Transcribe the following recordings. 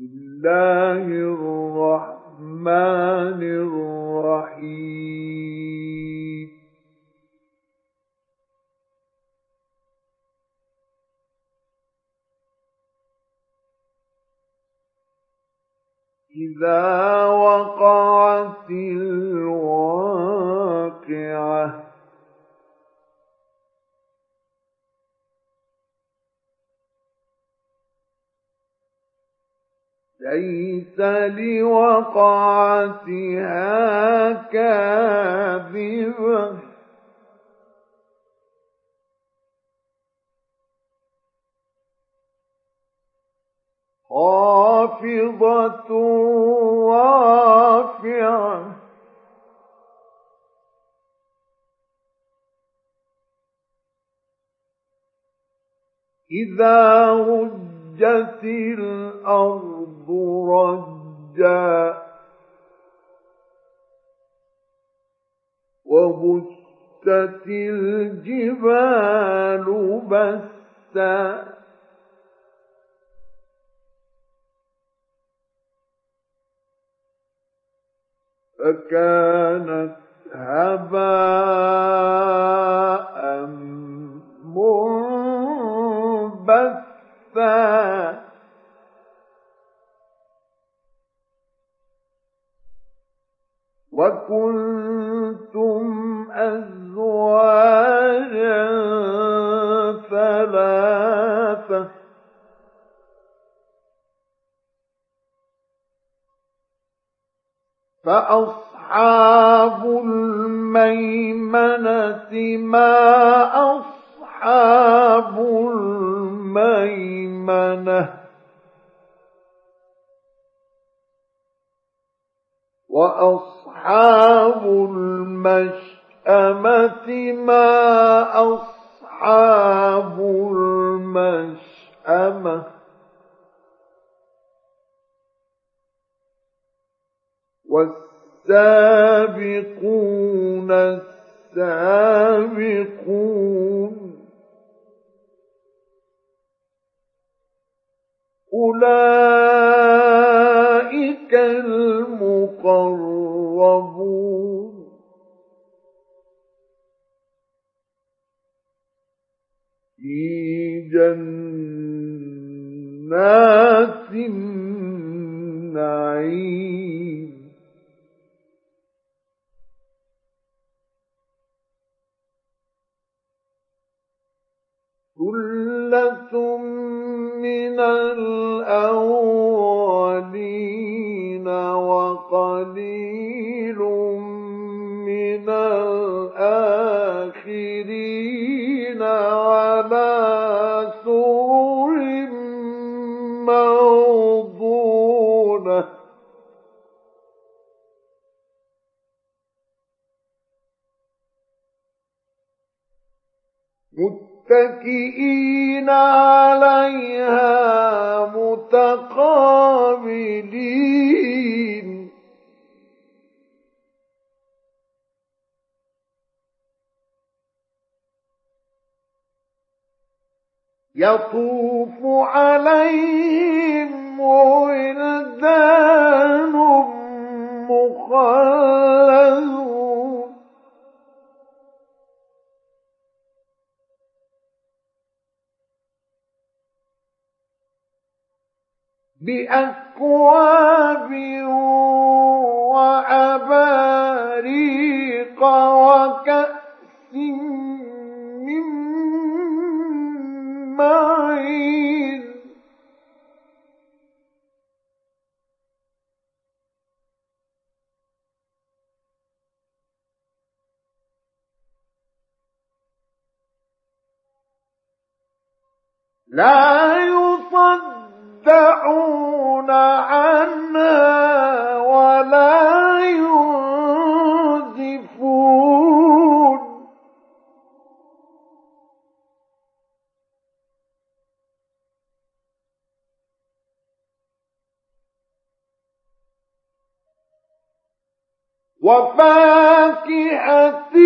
الله الرحمن الرحيم إذا وقعت الواقعة ليس لوقعتها كاذبة خافضة رافعة إذا رجت الأرض رجا وبست الجبال بسا فكانت هباء منبثا وكنتم أزواجا ثلاثة فأصحاب الميمنة ما أصحاب الميمنة وأصحاب المشأمة ما أصحاب المشأمة والسابقون السابقون أولئك المقربون في جنات النعيم ثلة من الأولين وقليل من الآخرين على سرر موضونة متكئين عليها متقابلين يطوف عليهم ولدان مخلدون بأكواب وأباريق وكأس من معين لا يصدعون عنها ولا ينزفون وفاكهة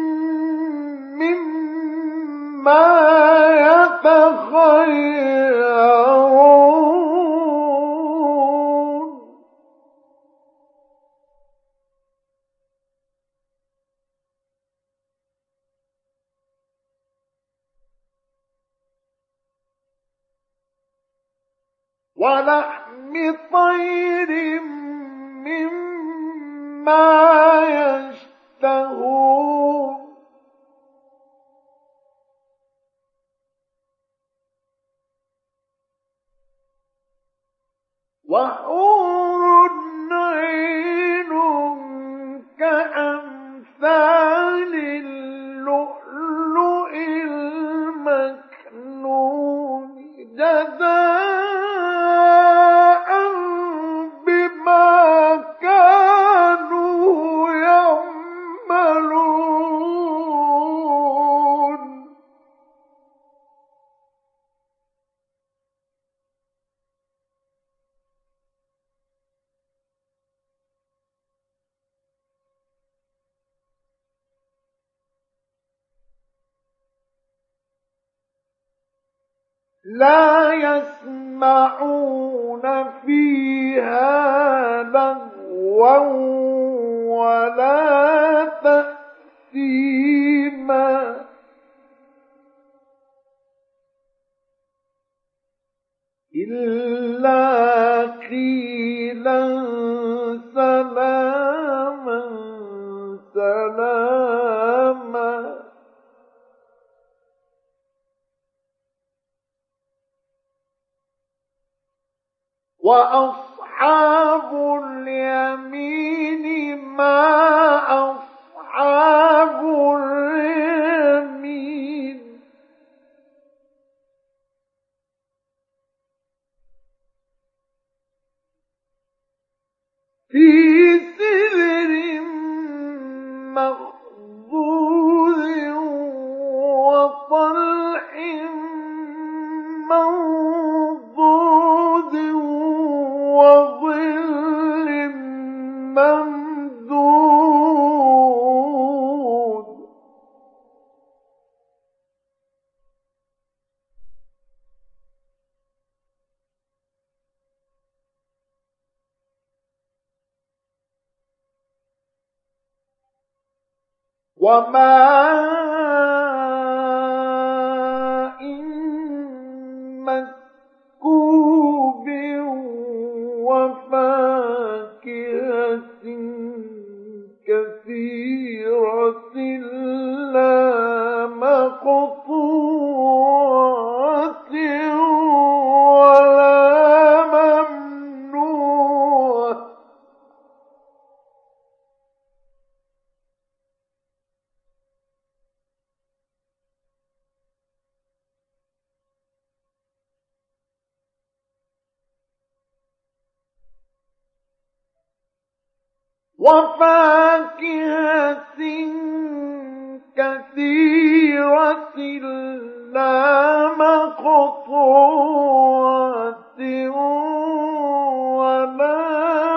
مما يتخيرون ولحم طير مما يشتهون وحور عين كأمثال اللؤلؤ المكنون جزاء بما كانوا يعملون لا يسمعون فيها لغوا ولا تأثيما إلا قيلا سلاما سلاما وأصحاب اليمين ما أصحاب اليمين في سدر مخضود وطلح منضود وظل ممدود وماء مسكوب وفاكهة كثيرة لا مقطوعة ولا ممنوعة وفاكهة كثيرة لا مقطوعة ولا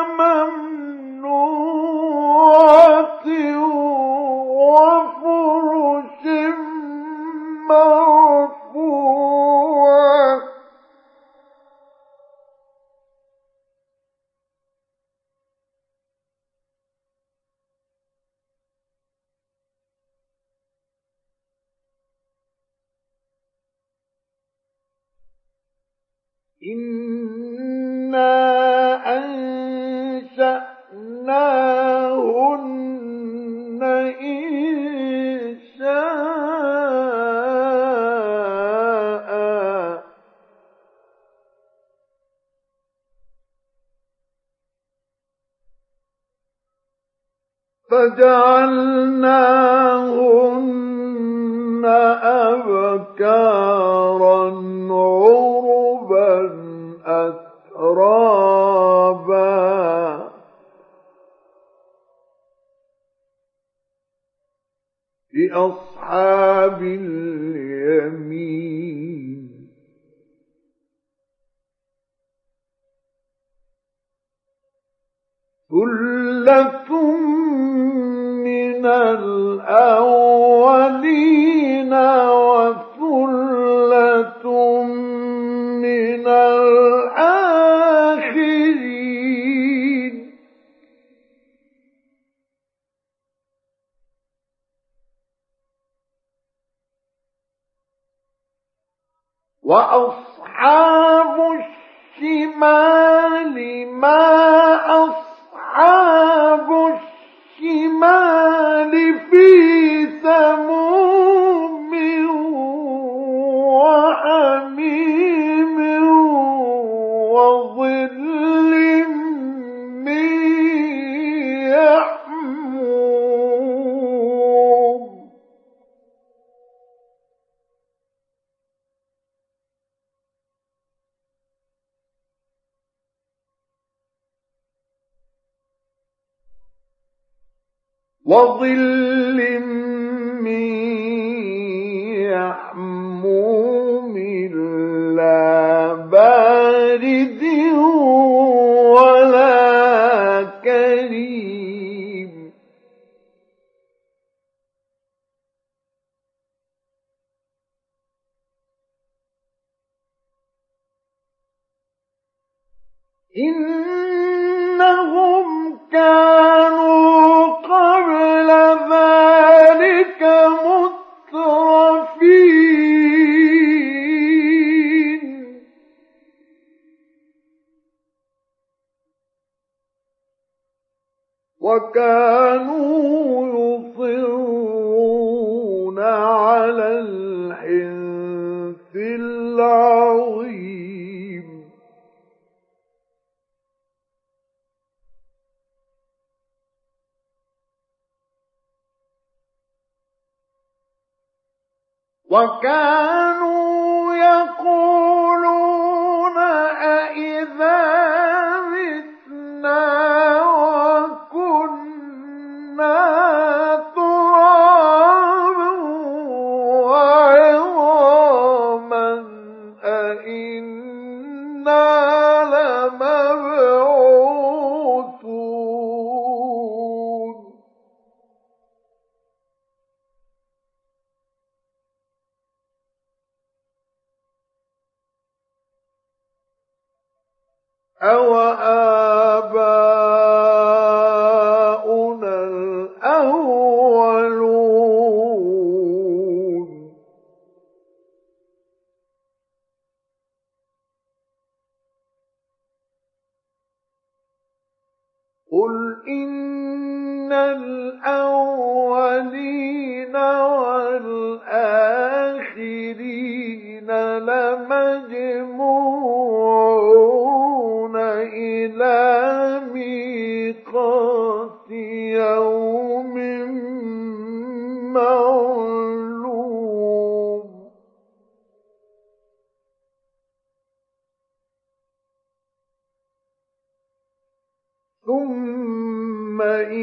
ممنوعة وفرش مرفوعة إنا أنشأناهن إنشاء فجعلناهن أبكارا عربا أترابا لأصحاب اليمين ثلة من الأولين وثلة من الآخرين وأصحاب الشمال ما أصحاب الشمال في سموم وحميم وظل من يحموم وظل من يحموم لا بارد ولا كريم إنهم كانوا قبل ذلك مترفين وكانوا يصرون على الحنث العظيم وكانوا يقولون أإذا متنا وكنا ترابا وعظاما أإنا لمبعوثون أَوَآبَاؤُنَا الْأَوَّلُونَ قُلْ إِنَّ الْأَوَّلِينَ وَالْآخِرِينَ لَمَجْمُوعُونَ إِلَى مِيقَاتِ يَوْمٍ معلوم ثم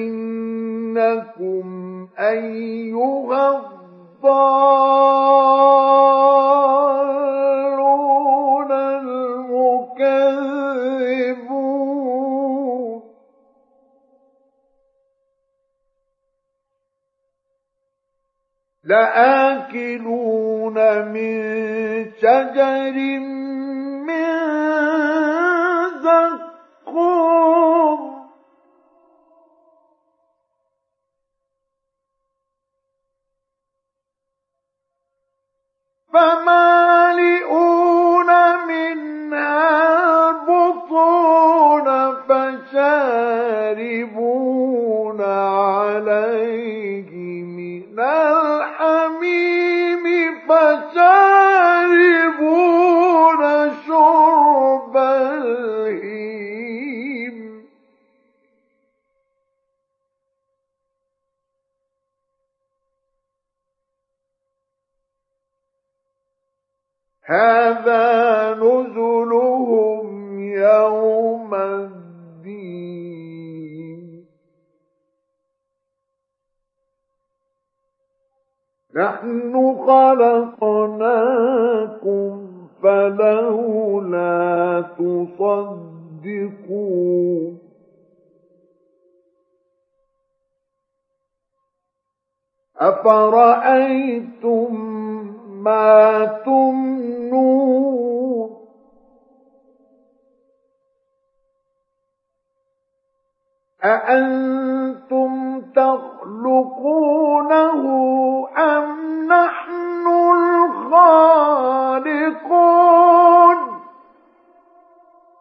إنكم أيها الضالون المكذبون لآكلون من شجر من زقوم فمالئون منها البطون فشاربون عليه من الحميم فشاربون شرب الهيم هذا نزلهم يوم الدين نحن خلقناكم فلولا تصدقون أفرأيتم ما تمنون أأنتم تخلقونه أم نحن الخالقون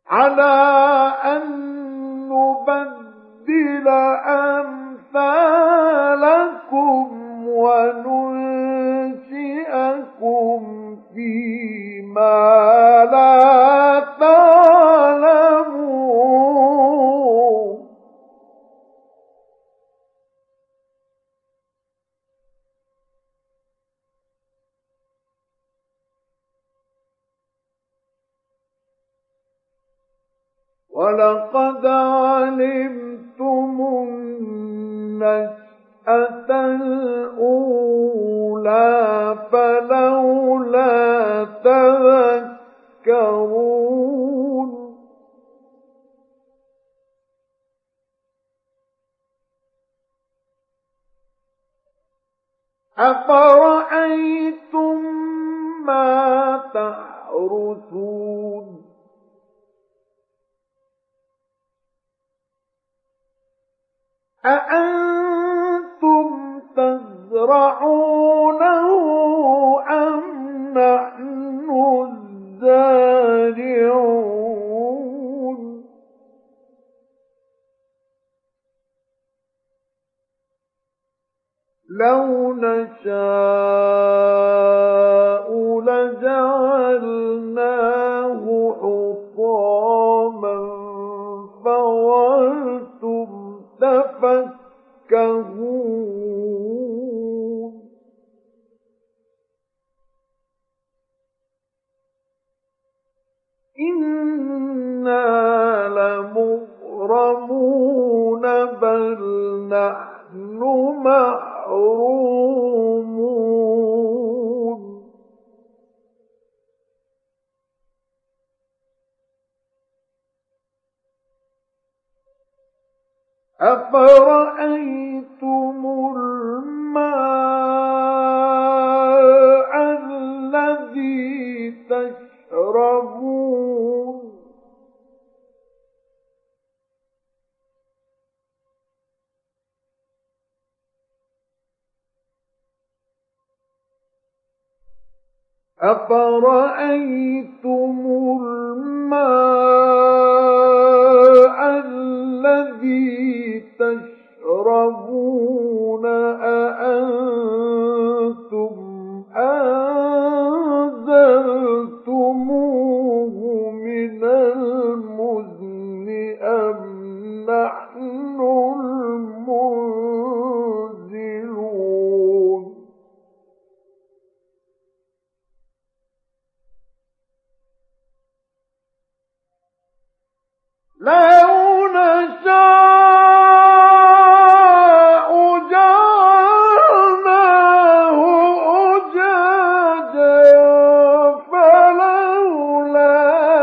على أن نبدل أمثالكم وننشئكم فيما لا تعلمون. ولقد علمتم النشأة الأولى فلولا تذكرون. أفرأيتم ما تحرثون أأنتم تزرعونه أم نحن الزارعون لو نشاء لجعلناه حطاما فظلتم تفكهون إنا لمغرمون بل نحن محرومون. أفرأيتم الماء الذي تشربون أفرأيتم الماء الذي تشربون أأنتم أنزلتموه من المزن أم نحن المنزلون لو نشاء جعلناه أجاجا فلولا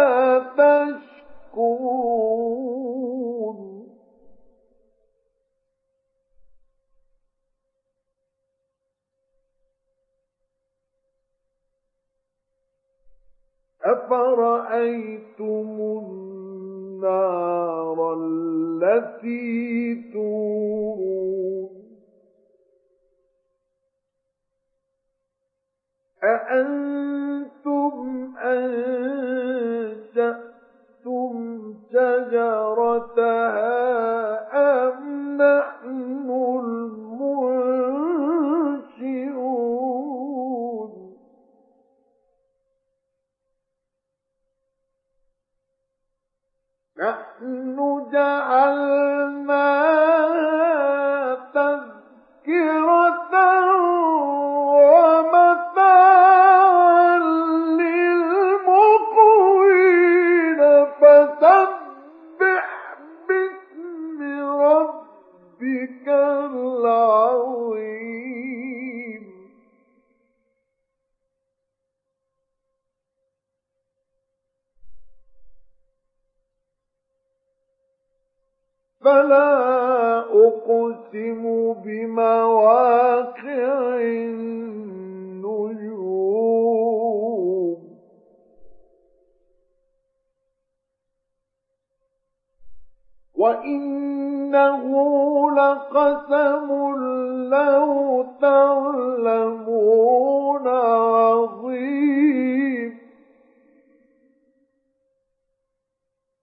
تشكرون أفرأيتم النار التي تورون أأنتم أنشأتم شجرتها أم نحن المنشئون نحن جعلناها تذكرة ومتاعا للمقوين فسبح باسم ربك العظيم فلا أقسم بمواقع النجوم وإنه لقسم لو تعلمون عظيم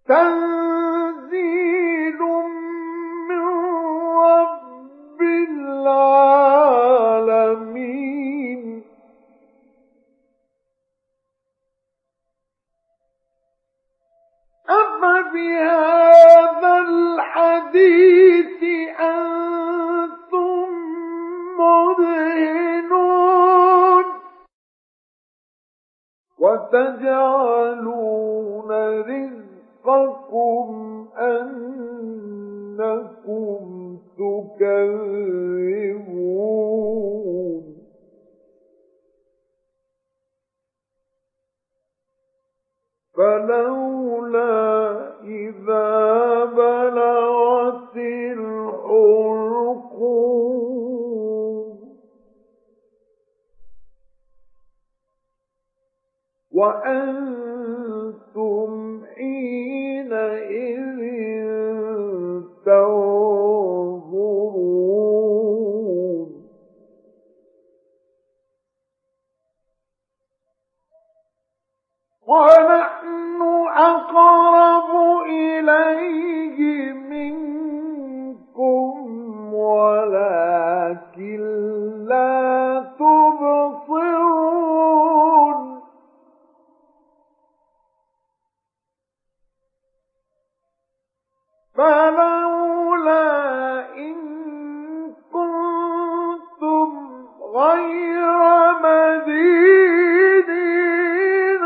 تنزيل من رب العالمين أفبهذا الحديث أنتم مدهنون وتجعلون رزقكم أنكم تكذبون فلولا إذا بلغت الحلقوم وأنتم حينئذ تنظرون ونحن أقرب إليه منكم ولكن لا تبصرون فلولا إن كنتم غير مدينين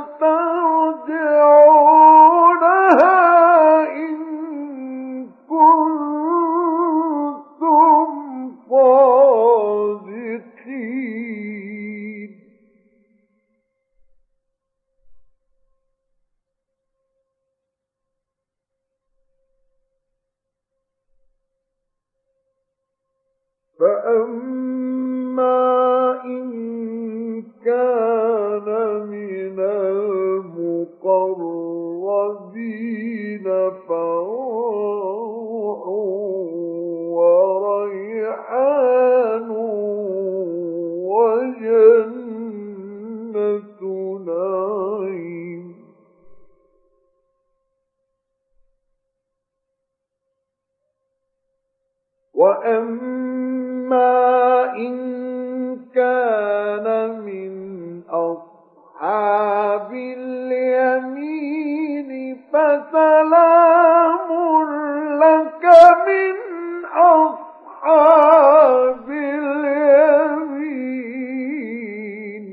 ترجعونها إن كنتم صادقين فأما إن كان من المقربين فروح وريحان وجنة نعيم وأما إن كان من أصحاب اليمين فسلام لك من أصحاب اليمين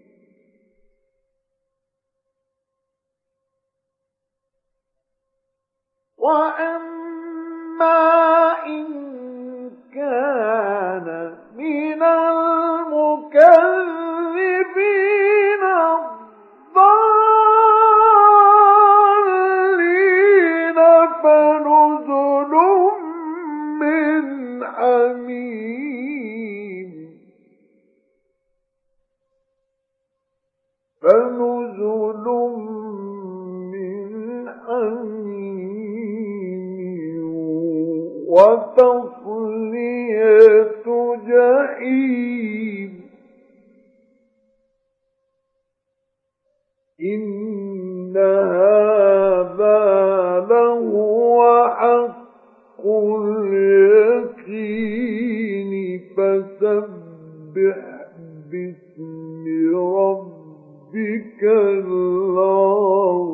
وأما إن كان من المكذبين الضالين فنزل من حميم وتصلية جحيم إن هذا لهو حق اليقين فسبح باسم ربك العظيم